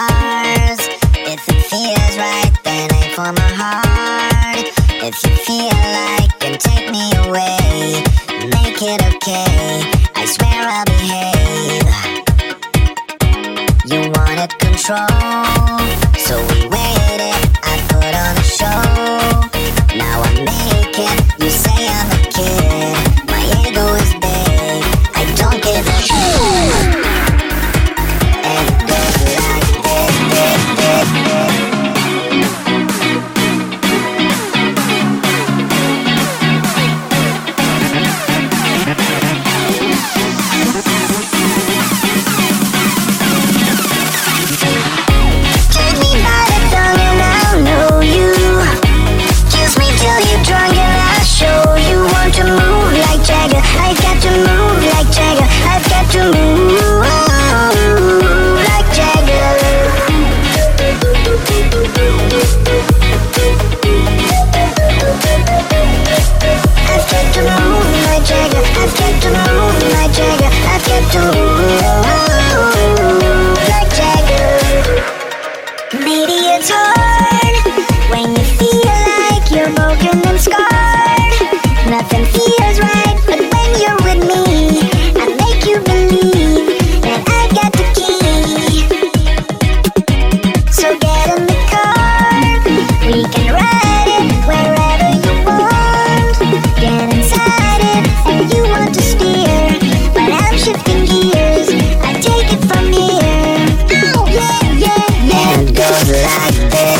stars. If it feels right, then aim for my heart. If you feel like and take me away, make it okay, I swear I'll behave. You wanted control, so we waited, I put on a show. Now I'm naked, you say I'm a kid. My ego is big, I don't give a shit. And it goes like this. Take me by the tongue and I'll know you. Kiss me till you're drunk and I'll show you. Want to move like Jagger, I've got to move like Jagger. I've got to move like Jagger. I've got to move like Jagger, I've got to move like Jagger. I've got to move like Jagger. Maybe it's hard when you feel like you're broken and scarred. Nothing feels right, but when you're with me, I make you believe that I've got the key. So get in the car, we can ride it wherever you want. Get inside it, and you want to steer, but I'm shifting gears, I take it from here. Oh, yeah, yeah, yeah. And it goes like this.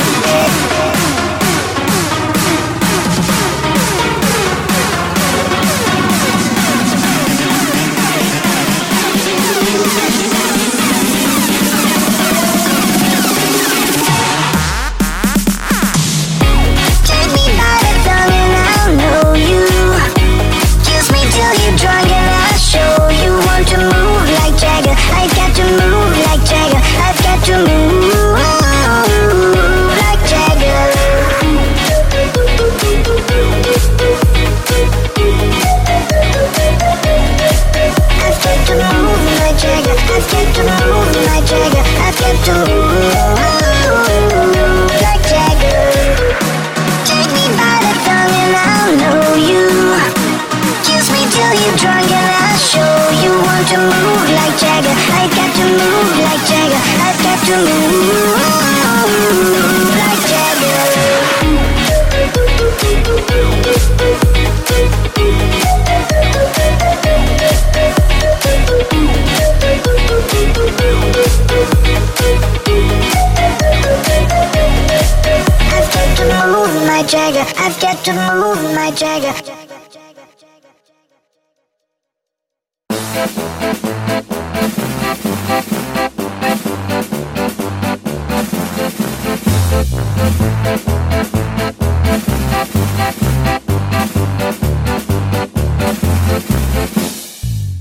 Take me by the tongue and I'll know you. Kiss me till you're drunk and I'll show you. Want to move like Jagger, I've got to move like Jagger. I've got to move like Jagger. I've got to move like Jagger, I've got to move like Jagger. I've got to move like Jagger. Take me by the tongue and I'll know you. Kiss me till you're drunk and I'll show you. Want to move like Jagger, I've got to move like Jagger. I've got to move like Jagger. I've got to move my Jagger, I've got to move my Jagger.